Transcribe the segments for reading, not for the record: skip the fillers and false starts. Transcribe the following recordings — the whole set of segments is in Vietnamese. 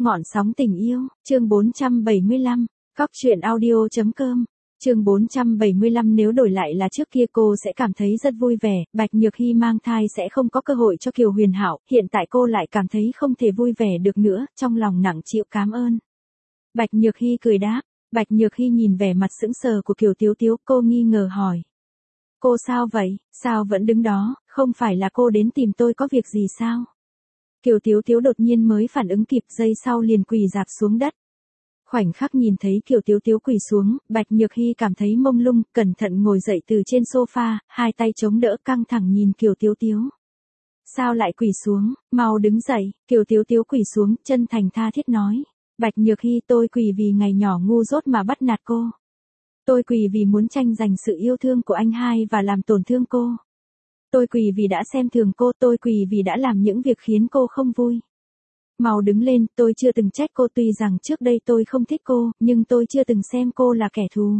Ngọn sóng tình yêu, chương 475, Cóc truyện audio.com, chương 475 nếu đổi lại là trước kia cô sẽ cảm thấy rất vui vẻ, Bạch Nhược Hy mang thai sẽ không có cơ hội cho Kiều Huyền Hạo, hiện tại cô lại cảm thấy không thể vui vẻ được nữa, trong lòng nặng chịu cảm ơn. Bạch Nhược Hy cười đáp, Bạch Nhược Hy nhìn vẻ mặt sững sờ của Kiều Tiếu Tiếu, cô nghi ngờ hỏi. Cô sao vậy, sao vẫn đứng đó, không phải là cô đến tìm tôi có việc gì sao? Kiều Tiếu Tiếu đột nhiên mới phản ứng kịp, giây sau liền quỳ rạp xuống đất. Khoảnh khắc nhìn thấy Kiều Tiếu Tiếu quỳ xuống, Bạch Nhược Hy cảm thấy mông lung, cẩn thận ngồi dậy từ trên sofa, hai tay chống đỡ căng thẳng nhìn Kiều Tiếu Tiếu. Sao lại quỳ xuống, mau đứng dậy, Kiều Tiếu Tiếu quỳ xuống, chân thành tha thiết nói. Bạch Nhược Hy, tôi quỳ vì ngày nhỏ ngu dốt mà bắt nạt cô. Tôi quỳ vì muốn tranh giành sự yêu thương của anh hai và làm tổn thương cô. Tôi quỳ vì đã xem thường cô, tôi quỳ vì đã làm những việc khiến cô không vui. Mau đứng lên, tôi chưa từng trách cô, tuy rằng trước đây tôi không thích cô, nhưng tôi chưa từng xem cô là kẻ thù.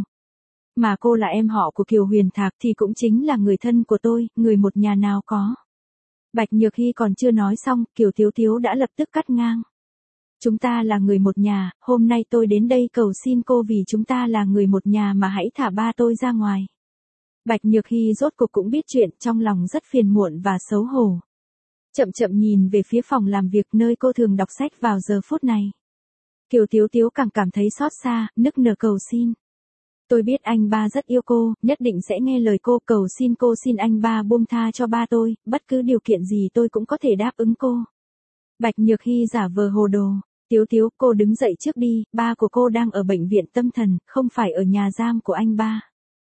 Mà cô là em họ của Kiều Huyền Thạc thì cũng chính là người thân của tôi, người một nhà nào có. Bạch Nhược Hy còn chưa nói xong, Kiều Tiếu Tiếu đã lập tức cắt ngang. Chúng ta là người một nhà, hôm nay tôi đến đây cầu xin cô vì chúng ta là người một nhà mà hãy thả ba tôi ra ngoài. Bạch Nhược Hy rốt cuộc cũng biết chuyện, trong lòng rất phiền muộn và xấu hổ. Chậm chậm nhìn về phía phòng làm việc nơi cô thường đọc sách vào giờ phút này. Kiều Tiếu Tiếu càng cảm thấy xót xa, nức nở cầu xin. Tôi biết anh ba rất yêu cô, nhất định sẽ nghe lời cô, cầu xin cô, xin anh ba buông tha cho ba tôi, bất cứ điều kiện gì tôi cũng có thể đáp ứng cô. Bạch Nhược Hy giả vờ hồ đồ. Tiếu Tiếu, cô đứng dậy trước đi, ba của cô đang ở bệnh viện tâm thần, không phải ở nhà giam của anh ba.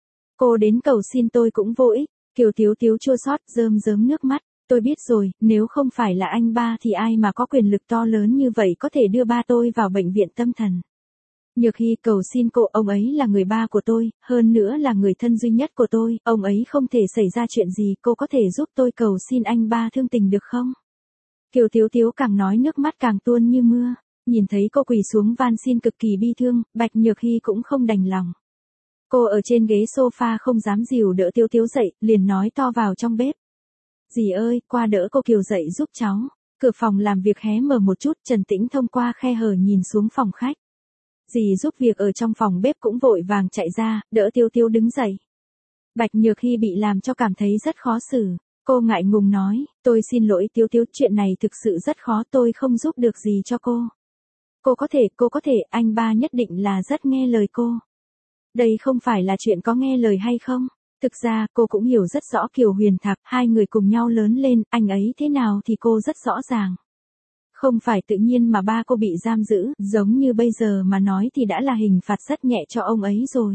Cô đến cầu xin tôi cũng vô ích. Kiều Tiếu Tiếu chua xót rơm rớm nước mắt. Tôi biết rồi, nếu không phải là anh ba thì ai mà có quyền lực to lớn như vậy có thể đưa ba tôi vào bệnh viện tâm thần. Nhược Hy, cầu xin cô, ông ấy là người ba của tôi, hơn nữa là người thân duy nhất của tôi, ông ấy không thể xảy ra chuyện gì, cô có thể giúp tôi cầu xin anh ba thương tình được không? Kiều Tiếu Tiếu càng nói nước mắt càng tuôn như mưa, nhìn thấy cô quỳ xuống van xin cực kỳ bi thương, Bạch Nhược Hy cũng không đành lòng. Cô ở trên ghế sofa không dám dìu đỡ Tiếu Tiếu dậy, liền nói to vào trong bếp. Dì ơi, qua đỡ cô Kiều dậy giúp cháu. Cửa phòng làm việc hé mở một chút, Trần Tĩnh thông qua khe hở nhìn xuống phòng khách. Dì giúp việc ở trong phòng bếp cũng vội vàng chạy ra, đỡ Tiếu Tiếu đứng dậy. Bạch Nhược Hy bị làm cho cảm thấy rất khó xử. Cô ngại ngùng nói, tôi xin lỗi Tiếu Tiếu, chuyện này thực sự rất khó, tôi không giúp được gì cho cô. Cô có thể, anh ba nhất định là rất nghe lời cô. Đây không phải là chuyện có nghe lời hay không. Thực ra, cô cũng hiểu rất rõ Kiều Huyền Thạc, hai người cùng nhau lớn lên, anh ấy thế nào thì cô rất rõ ràng. Không phải tự nhiên mà ba cô bị giam giữ, giống như bây giờ mà nói thì đã là hình phạt rất nhẹ cho ông ấy rồi.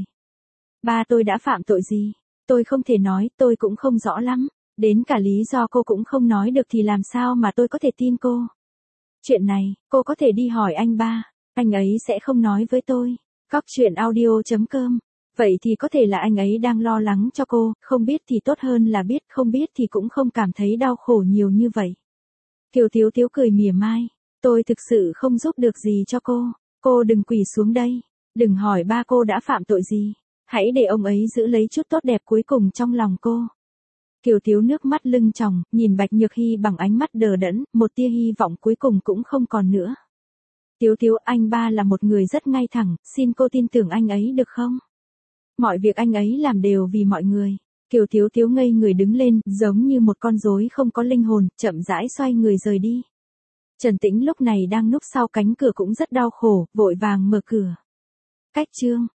Ba tôi đã phạm tội gì? Tôi không thể nói, tôi cũng không rõ lắm. Đến cả lý do cô cũng không nói được thì làm sao mà tôi có thể tin cô? Chuyện này, cô có thể đi hỏi anh ba, anh ấy sẽ không nói với tôi. Cóc truyện audio.com. Vậy thì có thể là anh ấy đang lo lắng cho cô, không biết thì tốt hơn là biết, không biết thì cũng không cảm thấy đau khổ nhiều như vậy. Kiều Tiếu Tiếu cười mỉa mai, tôi thực sự không giúp được gì cho cô đừng quỳ xuống đây, đừng hỏi ba cô đã phạm tội gì, hãy để ông ấy giữ lấy chút tốt đẹp cuối cùng trong lòng cô. Kiều Tiếu nước mắt lưng tròng, nhìn Bạch Nhược Hy bằng ánh mắt đờ đẫn, một tia hy vọng cuối cùng cũng không còn nữa. Tiếu Tiếu, anh ba là một người rất ngay thẳng, xin cô tin tưởng anh ấy được không? Mọi việc anh ấy làm đều vì mọi người. Kiều Tiếu Tiếu ngây người đứng lên, giống như một con rối không có linh hồn, chậm rãi xoay người rời đi. Trần Tĩnh lúc này đang núp sau cánh cửa cũng rất đau khổ, vội vàng mở cửa. Cách chương